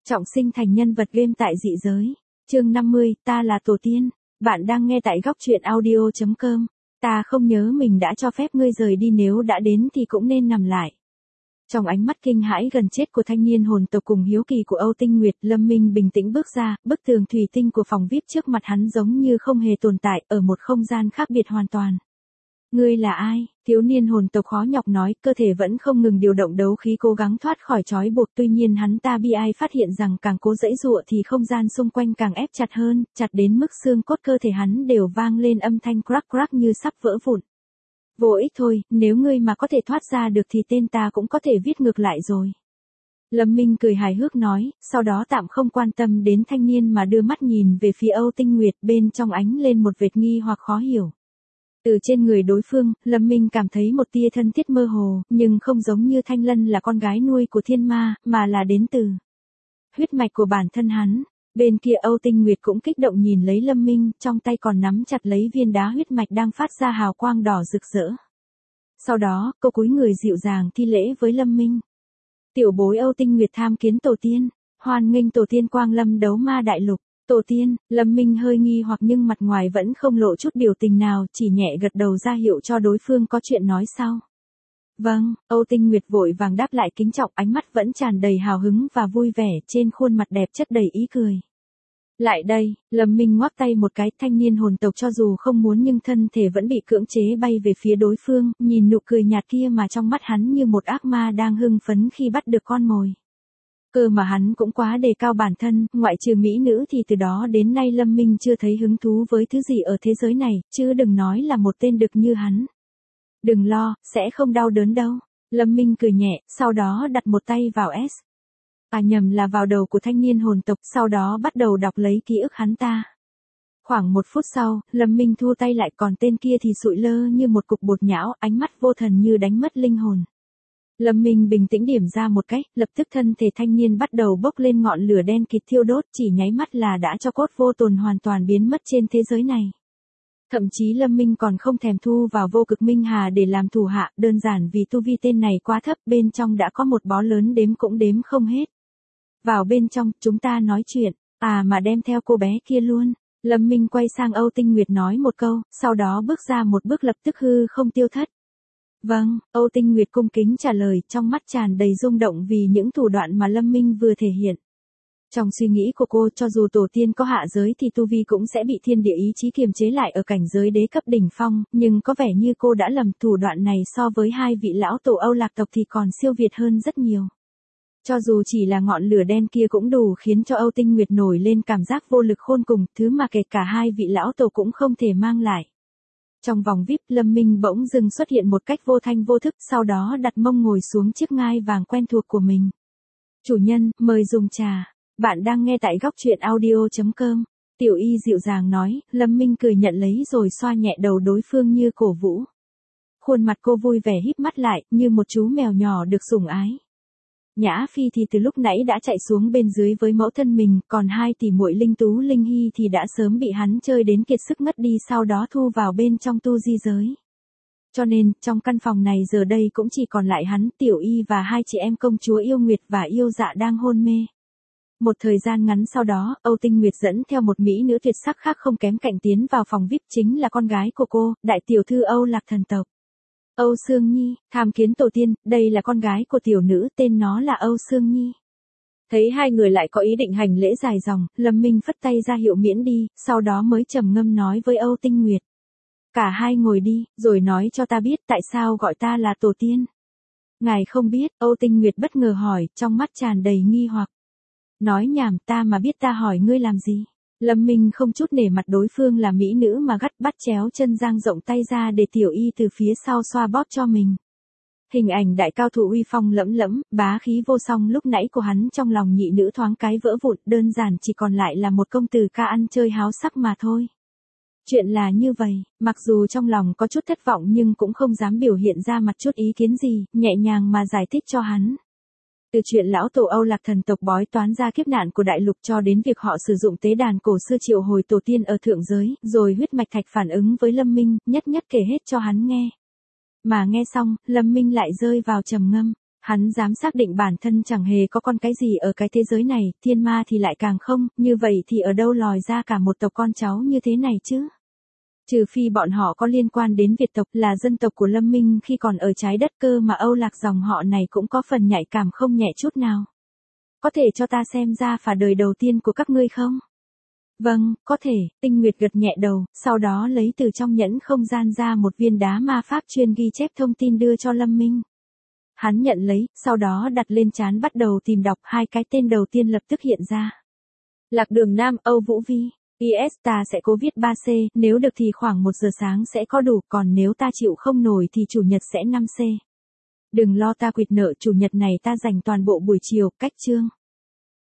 Trọng sinh thành nhân vật game tại dị giới. Chương 50, ta là tổ tiên. Bạn đang nghe tại góc truyện audio.com. Ta không nhớ mình đã cho phép ngươi rời đi, nếu đã đến thì cũng nên nằm lại. Trong ánh mắt kinh hãi gần chết của thanh niên hồn tộc cùng hiếu kỳ của Âu Tinh Nguyệt, Lâm Minh bình tĩnh bước ra, bức tường thủy tinh của phòng VIP trước mặt hắn giống như không hề tồn tại, ở một không gian khác biệt hoàn toàn. Ngươi là ai? Thiếu niên hồn tộc khó nhọc nói, cơ thể vẫn không ngừng điều động đấu khí cố gắng thoát khỏi trói buộc, tuy nhiên hắn ta bi ai phát hiện rằng càng cố giãy giụa thì không gian xung quanh càng ép chặt hơn, chặt đến mức xương cốt cơ thể hắn đều vang lên âm thanh crack crack như sắp vỡ vụn. Vô ích thôi, nếu ngươi mà có thể thoát ra được thì tên ta cũng có thể viết ngược lại rồi. Lâm Minh cười hài hước nói, sau đó tạm không quan tâm đến thanh niên mà đưa mắt nhìn về phía Âu Tinh Nguyệt, bên trong ánh lên một vệt nghi hoặc khó hiểu. Từ trên người đối phương, Lâm Minh cảm thấy một tia thân thiết mơ hồ, nhưng không giống như Thanh Lân là con gái nuôi của thiên ma, mà là đến từ huyết mạch của bản thân hắn. Bên kia Âu Tinh Nguyệt cũng kích động nhìn lấy Lâm Minh, trong tay còn nắm chặt lấy viên đá huyết mạch đang phát ra hào quang đỏ rực rỡ. Sau đó, cô cúi người dịu dàng thi lễ với Lâm Minh. Tiểu bối Âu Tinh Nguyệt tham kiến tổ tiên, hoan nghênh tổ tiên quang lâm đấu ma đại lục. Tổ tiên, Lâm Minh hơi nghi hoặc nhưng mặt ngoài vẫn không lộ chút biểu tình nào, chỉ nhẹ gật đầu ra hiệu cho đối phương có chuyện nói sau. Vâng, Âu Tinh Nguyệt vội vàng đáp lại kính trọng, ánh mắt vẫn tràn đầy hào hứng và vui vẻ, trên khuôn mặt đẹp chất đầy ý cười. Lại đây, Lâm Minh ngoắc tay một cái, thanh niên hồn tộc cho dù không muốn nhưng thân thể vẫn bị cưỡng chế bay về phía đối phương, nhìn nụ cười nhạt kia mà trong mắt hắn như một ác ma đang hưng phấn khi bắt được con mồi. Cơ mà hắn cũng quá đề cao bản thân, ngoại trừ mỹ nữ thì từ đó đến nay Lâm Minh chưa thấy hứng thú với thứ gì ở thế giới này, chứ đừng nói là một tên đực như hắn. Đừng lo, sẽ không đau đớn đâu. Lâm Minh cười nhẹ, sau đó đặt một tay vào S. Nhầm là vào đầu của thanh niên hồn tộc, sau đó bắt đầu đọc lấy ký ức hắn ta. Khoảng 1 phút sau, Lâm Minh thu tay lại, còn tên kia thì sụi lơ như một cục bột nhão, ánh mắt vô thần như đánh mất linh hồn. Lâm Minh bình tĩnh điểm ra một cách, lập tức thân thể thanh niên bắt đầu bốc lên ngọn lửa đen kịt thiêu đốt, chỉ nháy mắt là đã cho cốt vô tồn hoàn toàn biến mất trên thế giới này. Thậm chí Lâm Minh còn không thèm thu vào Vô Cực Minh Hà để làm thủ hạ, đơn giản vì tu vi tên này quá thấp, bên trong đã có một bó lớn đếm cũng đếm không hết. Vào bên trong, chúng ta nói chuyện, mà đem theo cô bé kia luôn. Lâm Minh quay sang Âu Tinh Nguyệt nói một câu, sau đó bước ra một bước lập tức hư không tiêu thất. Vâng, Âu Tinh Nguyệt cung kính trả lời, trong mắt tràn đầy rung động vì những thủ đoạn mà Lâm Minh vừa thể hiện. Trong suy nghĩ của cô, cho dù tổ tiên có hạ giới thì tu vi cũng sẽ bị thiên địa ý chí kiềm chế lại ở cảnh giới đế cấp đỉnh phong, nhưng có vẻ như cô đã lầm, thủ đoạn này so với hai vị lão tổ Âu Lạc tộc thì còn siêu việt hơn rất nhiều. Cho dù chỉ là ngọn lửa đen kia cũng đủ khiến cho Âu Tinh Nguyệt nổi lên cảm giác vô lực khôn cùng, thứ mà kể cả hai vị lão tổ cũng không thể mang lại. Trong vòng VIP, Lâm Minh bỗng dưng xuất hiện một cách vô thanh vô thức, sau đó đặt mông ngồi xuống chiếc ngai vàng quen thuộc của mình. Chủ nhân, mời dùng trà. Bạn đang nghe tại góc truyện audio.com. Tiểu Y dịu dàng nói, Lâm Minh cười nhận lấy rồi xoa nhẹ đầu đối phương như cổ vũ. Khuôn mặt cô vui vẻ híp mắt lại, như một chú mèo nhỏ được sủng ái. Nhã Phi thì từ lúc nãy đã chạy xuống bên dưới với mẫu thân mình, còn hai tỷ muội Linh Tú Linh Hy thì đã sớm bị hắn chơi đến kiệt sức ngất đi, sau đó thu vào bên trong tu di giới. Cho nên, trong căn phòng này giờ đây cũng chỉ còn lại hắn, Tiểu Y và hai chị em công chúa Yêu Nguyệt và Yêu Dạ đang hôn mê. Một thời gian ngắn sau đó, Âu Tinh Nguyệt dẫn theo một mỹ nữ tuyệt sắc khác không kém cạnh tiến vào phòng VIP, chính là con gái của cô, đại tiểu thư Âu Lạc thần tộc. Âu Sương Nhi, tham kiến tổ tiên, đây là con gái của tiểu nữ, tên nó là Âu Sương Nhi. Thấy hai người lại có ý định hành lễ dài dòng, Lâm Minh phất tay ra hiệu miễn đi, sau đó mới trầm ngâm nói với Âu Tinh Nguyệt. Cả hai ngồi đi, rồi nói cho ta biết tại sao gọi ta là tổ tiên. Ngài không biết, Âu Tinh Nguyệt bất ngờ hỏi, trong mắt tràn đầy nghi hoặc. Nói nhảm, ta mà biết ta hỏi ngươi làm gì. Lâm Minh không chút nể mặt đối phương là mỹ nữ mà gắt, bắt chéo chân dang rộng tay ra để Tiểu Y từ phía sau xoa bóp cho mình. Hình ảnh đại cao thủ uy phong lẫm lẫm, bá khí vô song lúc nãy của hắn trong lòng nhị nữ thoáng cái vỡ vụn, đơn giản chỉ còn lại là một công tử ca ăn chơi háo sắc mà thôi. Chuyện là như vậy, mặc dù trong lòng có chút thất vọng nhưng cũng không dám biểu hiện ra mặt chút ý kiến gì, nhẹ nhàng mà giải thích cho hắn. Từ chuyện lão tổ Âu Lạc thần tộc bói toán ra kiếp nạn của đại lục cho đến việc họ sử dụng tế đàn cổ xưa triệu hồi tổ tiên ở thượng giới, rồi huyết mạch thạch phản ứng với Lâm Minh, nhất nhất kể hết cho hắn nghe. Mà nghe xong, Lâm Minh lại rơi vào trầm ngâm. Hắn dám xác định bản thân chẳng hề có con cái gì ở cái thế giới này, thiên ma thì lại càng không, như vậy thì ở đâu lòi ra cả một tộc con cháu như thế này chứ? Trừ phi bọn họ có liên quan đến Việt tộc là dân tộc của Lâm Minh khi còn ở trái đất cơ mà Âu Lạc dòng họ này cũng có phần nhạy cảm không nhẹ chút nào. Có thể cho ta xem ra phả đời đầu tiên của các ngươi không? Vâng, có thể, Tinh Nguyệt gật nhẹ đầu, sau đó lấy từ trong nhẫn không gian ra một viên đá ma pháp chuyên ghi chép thông tin đưa cho Lâm Minh. Hắn nhận lấy, sau đó đặt lên trán bắt đầu tìm đọc hai cái tên đầu tiên lập tức hiện ra. Lạc Đường Nam, Âu Vũ Vi. PS ta sẽ cố viết 3C, nếu được thì khoảng 1 giờ sáng sẽ có đủ, còn nếu ta chịu không nổi thì chủ nhật sẽ 5C. Đừng lo ta quỵt nợ, chủ nhật này ta dành toàn bộ buổi chiều, cách chương.